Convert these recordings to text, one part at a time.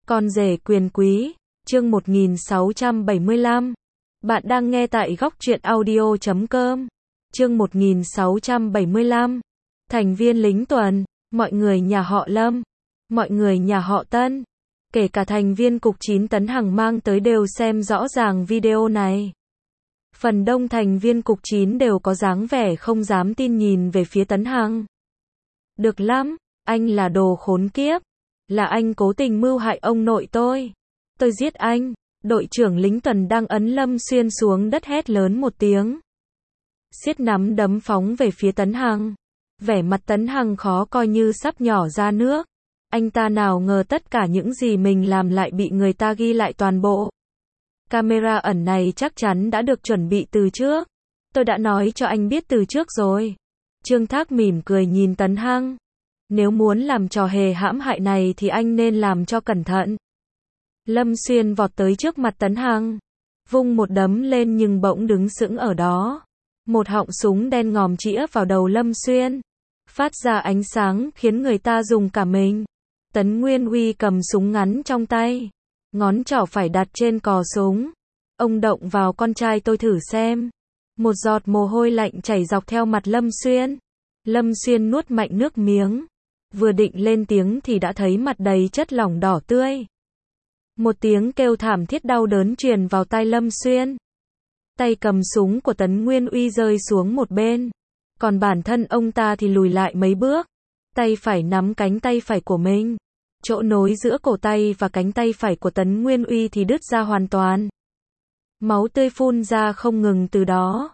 Con rể quyền quý, chương 1675. Bạn đang nghe tại góc truyện audio.com. Chương 1675. Thành viên lính tuần, mọi người nhà họ Lâm, mọi người nhà họ Tân, kể cả thành viên cục 9 Tấn Hằng mang tới đều xem rõ ràng video này. Phần đông thành viên cục 9 đều có dáng vẻ không dám tin nhìn về phía Tấn Hằng. Được lắm, anh là đồ khốn kiếp. Là anh cố tình mưu hại ông nội tôi. Tôi giết anh. Đội trưởng lính tuần đang ấn Lâm Xuyên xuống đất hét lớn một tiếng. Siết nắm đấm phóng về phía Tấn Hằng. Vẻ mặt Tấn Hằng khó coi như sắp nhỏ ra nước. Anh ta nào ngờ tất cả những gì mình làm lại bị người ta ghi lại toàn bộ. Camera ẩn này chắc chắn đã được chuẩn bị từ trước. Tôi đã nói cho anh biết từ trước rồi. Trương Thác mỉm cười nhìn Tấn Hằng. Nếu muốn làm trò hề hãm hại này thì anh nên làm cho cẩn thận. Lâm Xuyên vọt tới trước mặt Tấn Hằng, vung một đấm lên nhưng bỗng đứng sững ở đó. Một họng súng đen ngòm chĩa vào đầu Lâm Xuyên, phát ra ánh sáng khiến người ta rùng cả mình. Tấn Nguyên Uy cầm súng ngắn trong tay, ngón trỏ phải đặt trên cò súng. Ông động vào con trai tôi thử xem. Một giọt mồ hôi lạnh chảy dọc theo mặt Lâm Xuyên. Lâm Xuyên nuốt mạnh nước miếng. Vừa định lên tiếng thì đã thấy mặt đầy chất lỏng đỏ tươi. Một tiếng kêu thảm thiết đau đớn truyền vào tai Lâm Xuyên. Tay cầm súng của Tấn Nguyên Uy rơi xuống một bên. Còn bản thân ông ta thì lùi lại mấy bước. Tay phải nắm cánh tay phải của mình. Chỗ nối giữa cổ tay và cánh tay phải của Tấn Nguyên Uy thì đứt ra hoàn toàn. Máu tươi phun ra không ngừng từ đó.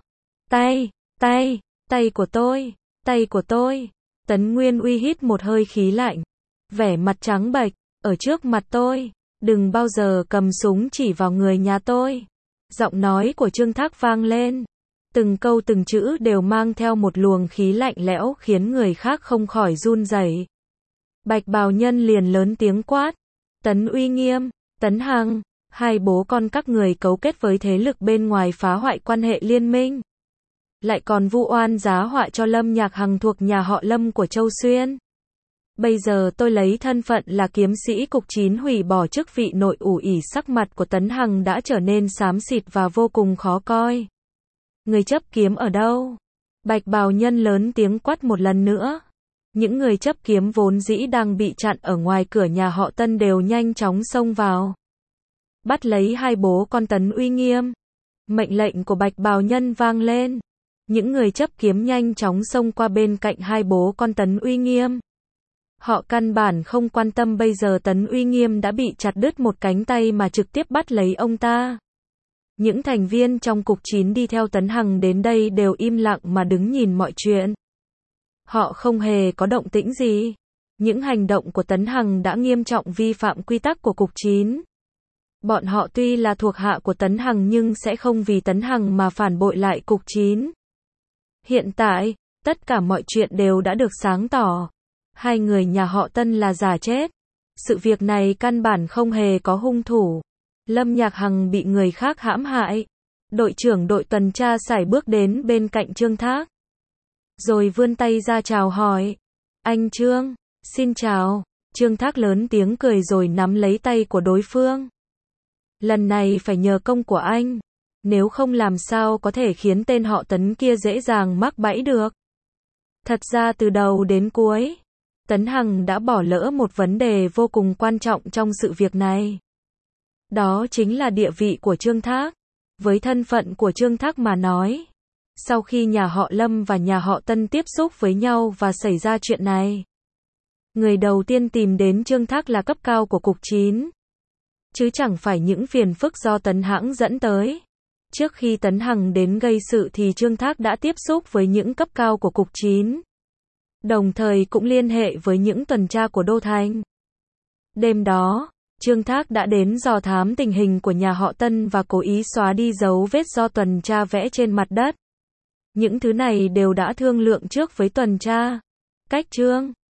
Tay của tôi. Tấn Nguyên Uy hít một hơi khí lạnh. Vẻ mặt trắng bệch, ở trước mặt tôi, đừng bao giờ cầm súng chỉ vào người nhà tôi. Giọng nói của Trương Thác vang lên. Từng câu từng chữ đều mang theo một luồng khí lạnh lẽo khiến người khác không khỏi run rẩy. Bạch bào nhân liền lớn tiếng quát. Tấn Uy Nghiêm, Tấn Hằng, hai bố con các người cấu kết với thế lực bên ngoài phá hoại quan hệ liên minh. Lại còn vu oan giá họa cho Lâm Nhạc Hằng thuộc nhà họ Lâm của Châu Xuyên. Bây giờ tôi lấy thân phận là kiếm sĩ cục 9 hủy bỏ chức vị nội ủ ỉ. Sắc mặt của Tấn Hằng đã trở nên xám xịt và vô cùng khó coi. Người chấp kiếm ở đâu? Bạch bào nhân lớn tiếng quát một lần nữa. Những người chấp kiếm vốn dĩ đang bị chặn ở ngoài cửa nhà họ Tân đều nhanh chóng xông vào. Bắt lấy hai bố con Tấn Uy Nghiêm. Mệnh lệnh của bạch bào nhân vang lên. Những người chấp kiếm nhanh chóng xông qua bên cạnh hai bố con Tấn Uy Nghiêm. Họ căn bản không quan tâm bây giờ Tấn Uy Nghiêm đã bị chặt đứt một cánh tay mà trực tiếp bắt lấy ông ta. Những thành viên trong cục 9 đi theo Tấn Hằng đến đây đều im lặng mà đứng nhìn mọi chuyện. Họ không hề có động tĩnh gì. Những hành động của Tấn Hằng đã nghiêm trọng vi phạm quy tắc của cục 9. Bọn họ tuy là thuộc hạ của Tấn Hằng nhưng sẽ không vì Tấn Hằng mà phản bội lại cục 9. Hiện tại, tất cả mọi chuyện đều đã được sáng tỏ. Hai người nhà họ Tân là giả chết. Sự việc này căn bản không hề có hung thủ. Lâm Nhạc Hằng bị người khác hãm hại. Đội trưởng đội tuần tra sải bước đến bên cạnh Trương Thác. Rồi vươn tay ra chào hỏi. Anh Trương, xin chào. Trương Thác lớn tiếng cười rồi nắm lấy tay của đối phương. Lần này phải nhờ công của anh. Nếu không làm sao có thể khiến tên họ Tấn kia dễ dàng mắc bẫy được. Thật ra từ đầu đến cuối, Tấn Hằng đã bỏ lỡ một vấn đề vô cùng quan trọng trong sự việc này. Đó chính là địa vị của Trương Thác. Với thân phận của Trương Thác mà nói, sau khi nhà họ Lâm và nhà họ Tân tiếp xúc với nhau và xảy ra chuyện này, người đầu tiên tìm đến Trương Thác là cấp cao của cục 9. Chứ chẳng phải những phiền phức do Tấn Hãng dẫn tới. Trước khi Tấn Hằng đến gây sự thì Trương Thác đã tiếp xúc với những cấp cao của cục 9. Đồng thời cũng liên hệ với những tuần tra của Đô Thành. Đêm đó, Trương Thác đã đến dò thám tình hình của nhà họ Tân và cố ý xóa đi dấu vết do tuần tra vẽ trên mặt đất. Những thứ này đều đã thương lượng trước với tuần tra. Cách Trương